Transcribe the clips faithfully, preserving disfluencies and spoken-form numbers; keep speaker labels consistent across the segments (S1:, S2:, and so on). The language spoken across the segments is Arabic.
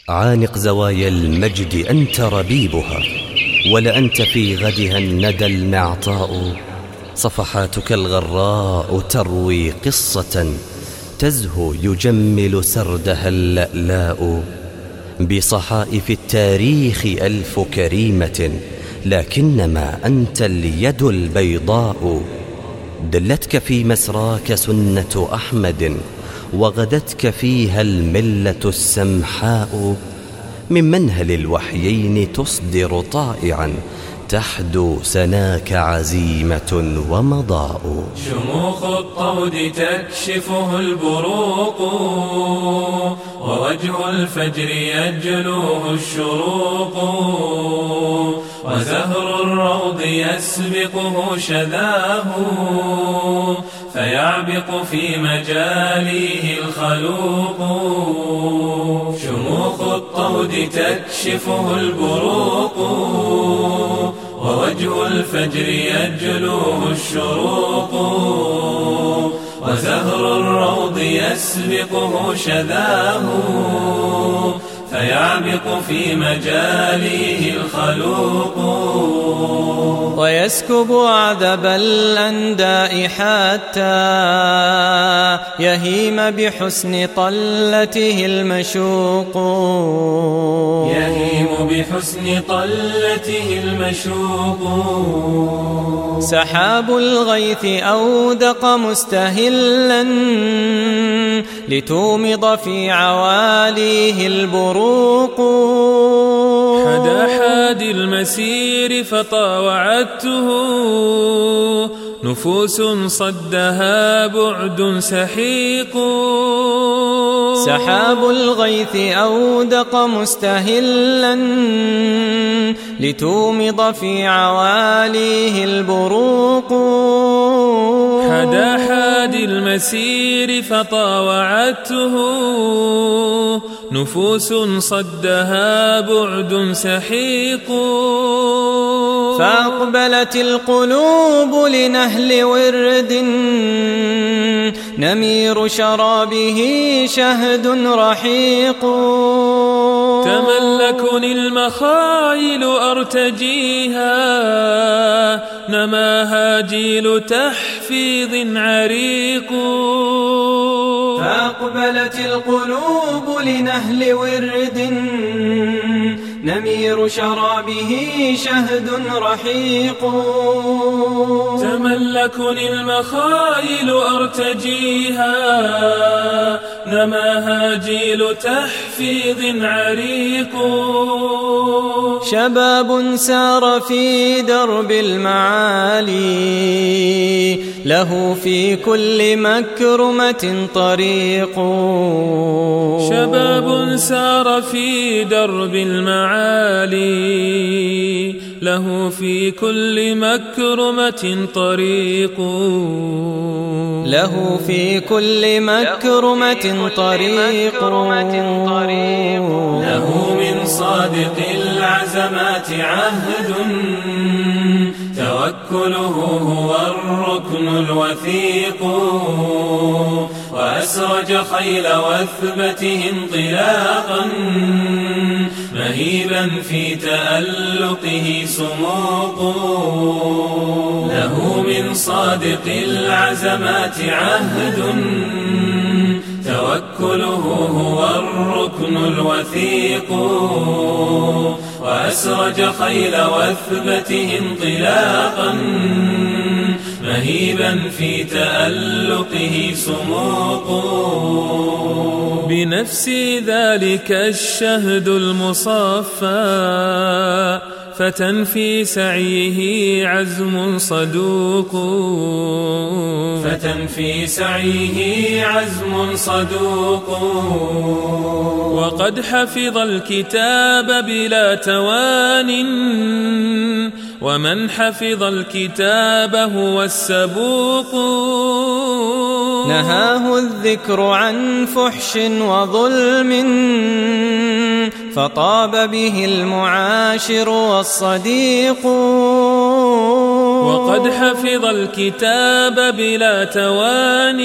S1: عانق زوايا المجد أنت ربيبها، ولأنت في غدها الندى المعطاء. صفحاتك الغراء تروي قصة تزهو يجمل سردها اللألاء. بصحائف التاريخ ألف كريمة، لكنما أنت اليد البيضاء. دلتك في مسراك سنة أحمد، وغدتك فيها الملة السمحاء. من منهل الوحيين تصدر طائعا، تحدو سناك عزيمة ومضاء.
S2: شموخ الطود تكشفه البروق، ووجه الفجر يجلوه الشروق. وزهر الروض يسبقه شذاه، فيعبق في مجاليه الخلوق. شموخ الطود تكشفه البروق، ووجه الفجر يجلوه الشروق. وزهر الروض يسبقه شذاه، فيعبق في مجاليه الخلوق.
S3: ويسكب عذب الأنداء حتى يهيم بحسن طلته المشوق.
S2: يهيم بحسن طلته المشوق.
S3: سحاب الغيث أودق مستهلا، لتومض في عواليه البروق.
S2: حدا حادي المسير فطاوعته، نفوس صدها بعد سحيق.
S3: سحاب الغيث أودق مستهلا، لتومض في عواليه البروق.
S2: حدا حادي المسير فطاوعته، نفوس صدها بعد سحيق.
S3: فأقبلت القلوب لنهل ورد، نمير شرابه شهد رحيق.
S2: تملكني المخايل أرتجيها، نماها جيل تحفيظ عريق.
S3: فأقبلت القلوب لنهل ورد، نمير شرابه شهد رحيق.
S2: تملكني المخايل أرتجيها، نماها جيل تحفيظ عريق.
S3: شباب سار في درب المعالي، له في كل مكرمة طريق.
S2: شباب سار في درب المعالي، له في كل مكرمة طريق.
S3: له في كل مكرمة طريق.
S2: له من صادق العزمات عهد، توكله هو الركن الوثيق. وأسرج خيل وثبته انطلاقا، مهيبا في تألقه سموق. له من صادق العزمات عهد، توكله هو الركن الوثيق. وأسرج خيل وثبته انطلاقا، مهيبا في تألقه سموق. بنفسي ذلك الشهد المصفى، فتى في سعيه عزم صدوق. فتى في سعيه عزم صدوق. وقد حفظ الكتاب بلا توان، ومن حفظ الكتاب هو السبوق.
S3: نهاه الذكر عن فحش وظلم، فطاب به المعاشر والصديق.
S2: وقد حفظ الكتاب بلا توان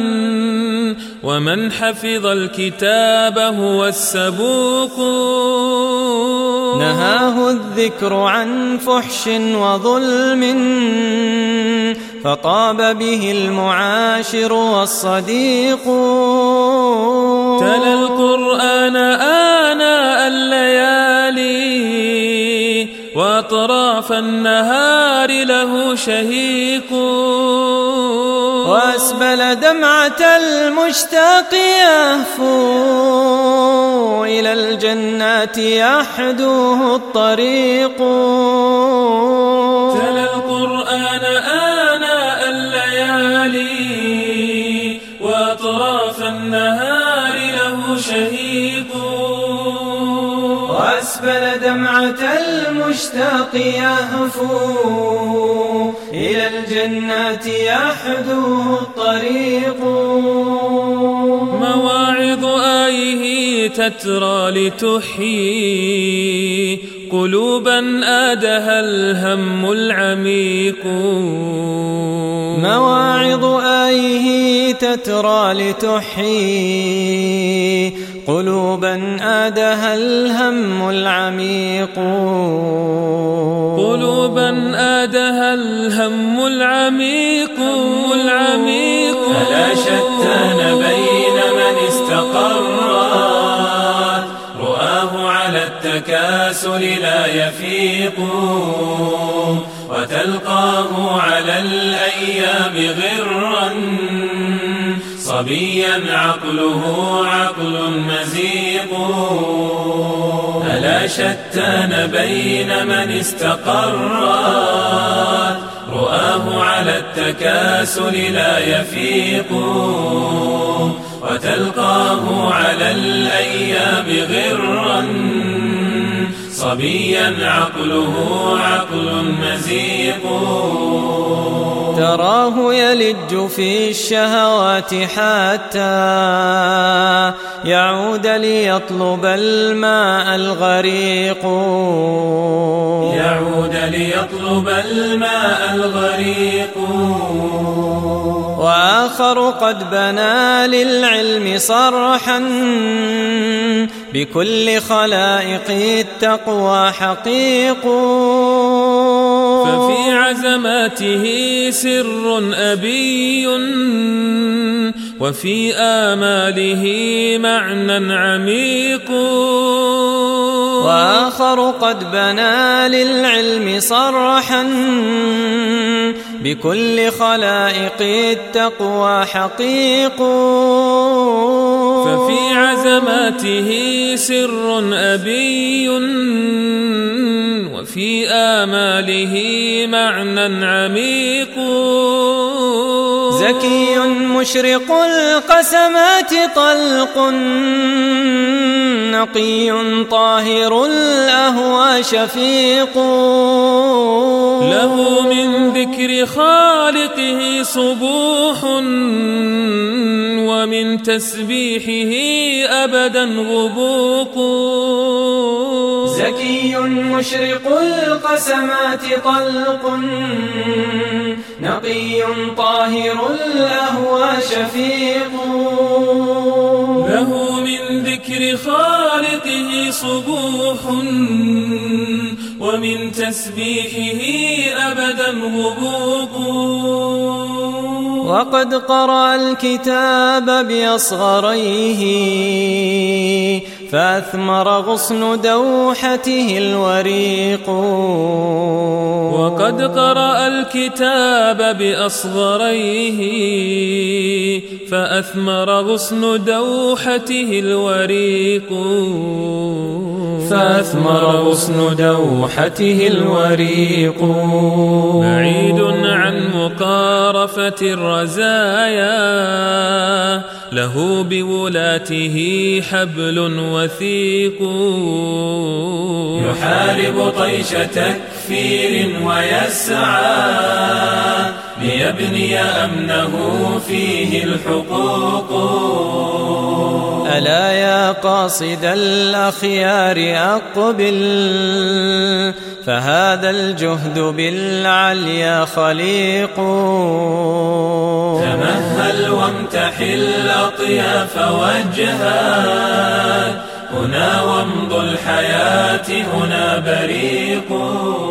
S2: ومن حفظ الكتاب هو السبوق
S3: نهاه الذكر عن فحش وظلم فطاب به المعاشر والصديق
S2: تلا القرآن آناء الليالي وأطراف النهار له شهيق
S3: وأسبل دمعة المشتاق يهفو إلى الجنات يحدوه الطريق
S2: تلا القرآن آناء الليالي وأطراف النهار له شهيق
S3: وأسبل دمعة المشتاق يهفو إلى الجنات يحدوه الطريق
S2: مواعظ آيه تترى لتحيي قلوبا آدها الهم العميق
S3: مواعظ آيه تترى لتحيي قلوبا آدها الهم العميق
S2: قلوبا آدها الهم العميق العميق
S4: فلا شتان بين من استقرت رؤاه على التكاسل لا يفيق وتلقاه على الأيام غرا صبيا عقله عقل مزيق ألا شتان بين من استقرت رؤاه على التكاسل لا يفيق وتلقاه على الأيام غرا صبيا عقله عقل مزيق
S3: تراه يلج في الشهوات حتى يعود ليطلب الماء الغريق
S4: يعود ليطلب الماء الغريق
S3: وآخر قد بنى للعلم صرحا بكل خلائق التقوى حقيق
S2: ففي عزماته سر أبي وفي آماله معنى عميق
S3: وآخر قد بنى للعلم صرحا بكل خلائق التقوى حقيق
S2: ففي عزماته سر أبي وفي آماله معنى عميق
S3: زكي مشرق القسمات طلق نقي طاهر الأهوى شفيق
S2: له من ذكر خالقه صبوح ومن تسبيحه أبدا غبوق
S3: زكي مشرق القسمات طلق نقي طاهر الأهوى شفيق
S2: له من ذكر خالقه صبوح ومن تسبيحه أبدا غبوق
S3: وقد قرأ الكتاب بأصغريه فأثمر غصن دوحته الوريق
S2: وقد قرأ الكتاب بأصغريه فأثمر غصن دوحته الوريق
S3: فأثمر غصن دوحته الوريق
S2: بعيد عن مقارفة الرزايا له بولاته حبل وثيق
S4: يحارب طيش تكفير ويسعى ليبني أمنه فيه الحقوق.
S3: ألا يا قاصد الأخيار أقبل، فهذا الجهد بالعليا خليق.
S4: تمهل وامتحي الأطياف وجهك، هنا وامض الحياة هنا بريق.